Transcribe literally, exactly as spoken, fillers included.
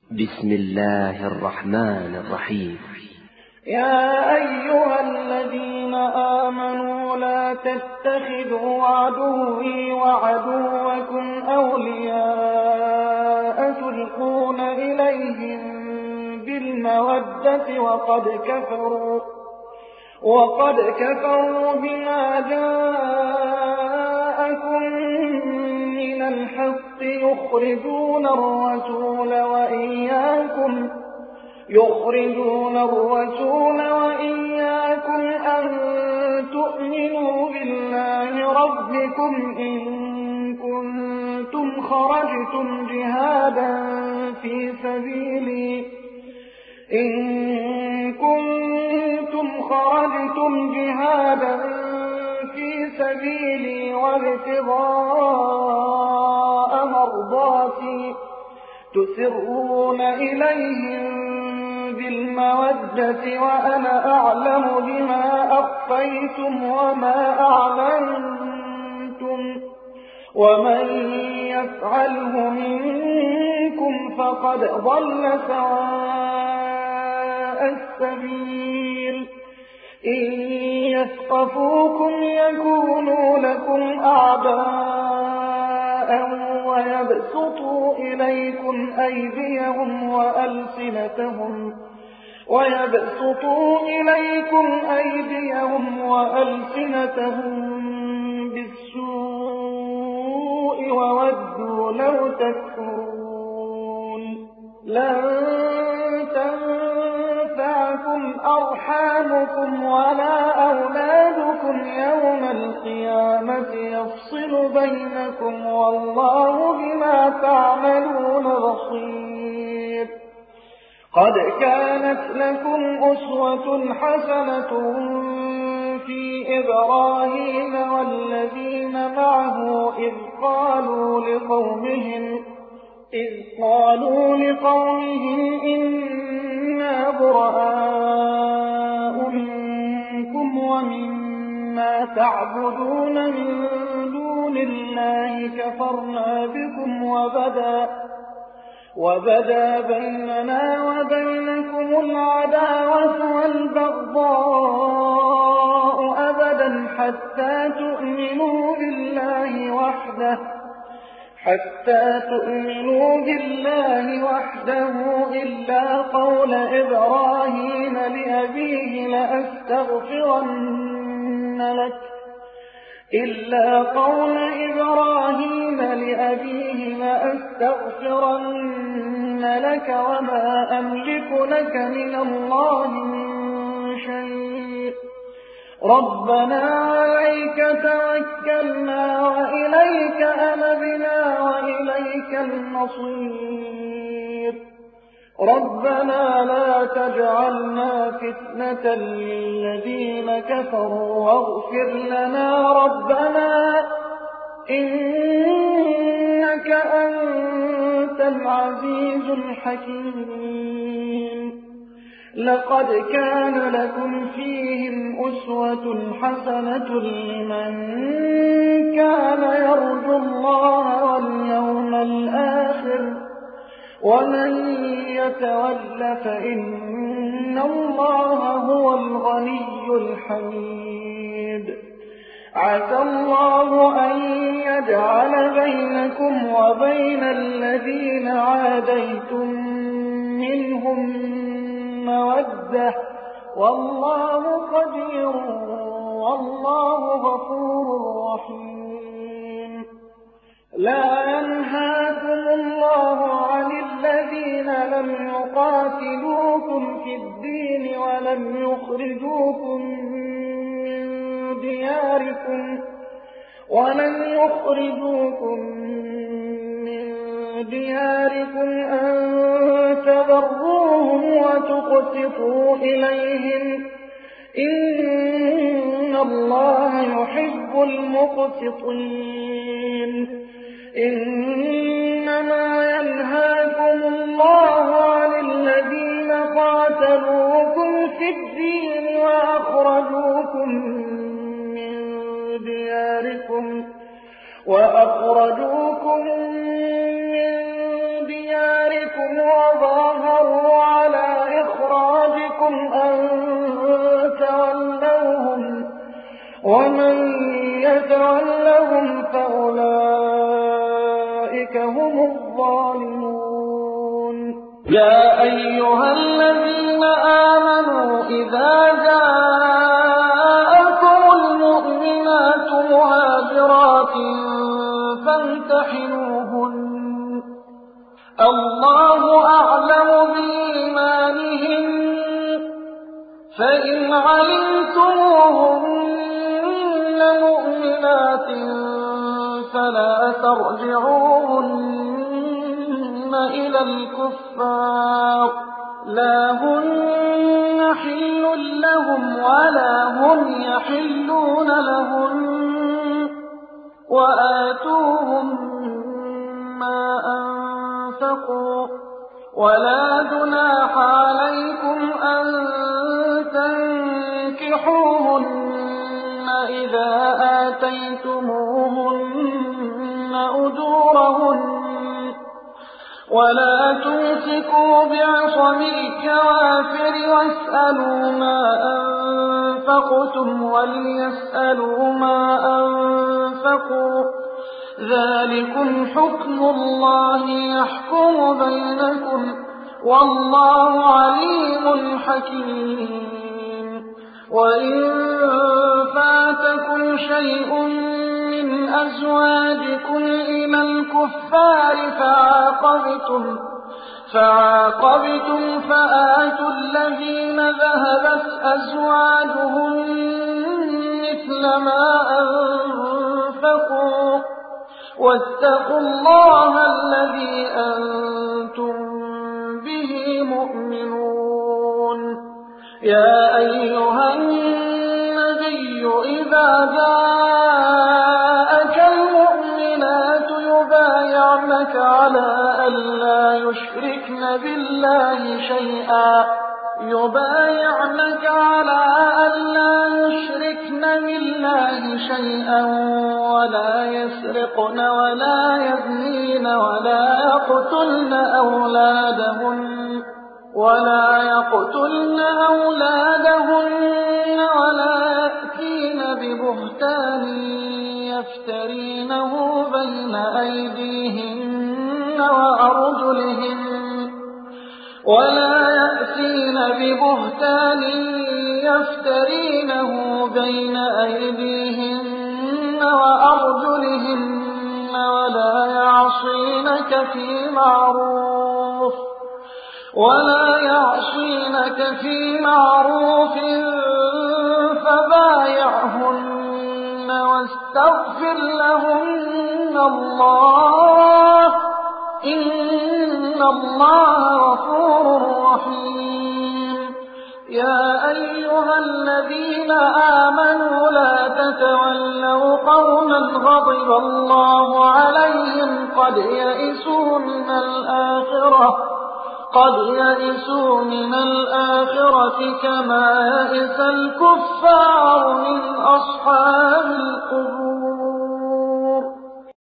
بسم الله الرحمن الرحيم. يا أيها الذين آمنوا لا تتخذوا عدوي وعدوكم أولياء تلقون إليهم بالمودة وقد كفروا وقد كفروا بما جاءكم من الحق يخرجون الرسول وإياكم يخرجون الرسول وإياكم أن تؤمنوا بالله ربكم إن كنتم خرجتم جهادا في سبيلي إن كنتم خرجتم جهادا في سبيلي وابتغاء مرضاتي تسرون إليهم بالمودة وأنا أعلم بما أخفيتم وما أعلنتم ومن يفعله منكم فقد ضل سواء السبيل إن يثقفوكم يكونوا لكم أعداء ويبسطوا إليكم أيديهم وألسنتهم ويبسطوا إليكم أيديهم وألسنتهم بالسوء وودوا لو تكفرون لن تنفعكم أرحامكم ولا أولادكم يوم القيامة يفصل بينكم والله بما تعملون بصير. قد كانت لكم أسوة حسنة في إبراهيم والذين معه إذ قالوا لقومهم إذ قالوا لقومهم إنا براء منكم ومما تعبدون من دون الله كفرنا بكم وبدا وبدا بيننا وبينكم العداوة والبغضاء أبدا حتى تؤمنوا بالله وحده حتى تؤمنوا بالله وحده إلا قول إبراهيم لأبيه لأستغفرن لك إلا قول إبراهيم لأبيه لأستغفرن لك وما أملك لك من الله من شيء ربنا عليك توكلنا وإليك أنبنا وإليك المصير ربنا لا تجعلنا فتنة للذين كفروا واغفر لنا ربنا إنك أنت العزيز الحكيم. لقد كان لكم فيهم أسوة حسنة لمن كان يرجو الله واليوم الآخر ومن يتول فإن الله هو الغني الحميد. عسى الله أن يجعل بينكم وبين الذين عاديتم منهم مودة والله قدير والله غفور رحيم. لا ينهاكم الله عن الذين لم يقاتلوكم في الدين ولم يخرجوكم من دياركم ولم يخرجوكم من دياركم أن تبروهم وتقسطوا إليهم إن الله يحب المقسطين. إنما ينهاكم الله عن الذين قاتلوكم في الدين وأخرجوكم من دياركم وأخرجوكم من دياركم وظاهروا يا أيها الذين آمنوا إذا جاءكم المؤمنات مهاجرات فامتحنوهن الله أعلم بإيمانهن فإن علمتموهن مؤمنات فلا ترجعوهن إلى الكفار لا هن حل لهم ولا هم يحلون لهم وآتوهم ما أنفقوا ولا جناح عليكم أن تنكحوهن إذا آتيتموهن أجورهن ولا تمسكوا بعصم الكوافر واسألوا ما أنفقتم وليسألوا ما أنفقوا ذلكم حكم الله يحكم بينكم والله عليم حكيم وإن فاتكم شيء من أزواجكم إلى الكفار فعاقبتم فعاقبتم فآتوا الذين ذهبت أزواجهم مثل ما أنفقوا واتقوا الله الذي أنتم به مؤمنون يا أيها النبي إذا جاءك المؤمنات يبايعنك على ألا يشركن بالله شيئا يبايعنك على ألا يشركن بالله شيئا ولا يسرقن ولا يزنين ولا يقتلن أولادهن ولا يقتلن أولادهن ولا يأتين ببهتان يفترينه بين أيديهن وأرجلهن ولا يأتين ببهتان يفترينه بين أيديهن وأرجلهن ولا يعصينك في معروف ولا يعصينك في معروف فبايعهن واستغفر لهن الله إن الله غفور رحيم يا أيها الذين آمنوا لا تتولوا قوما غضب الله عليهم قد يئسوا من الآخرة قد يئسوا من الآخرة كما يئس الكفار من أصحاب القبور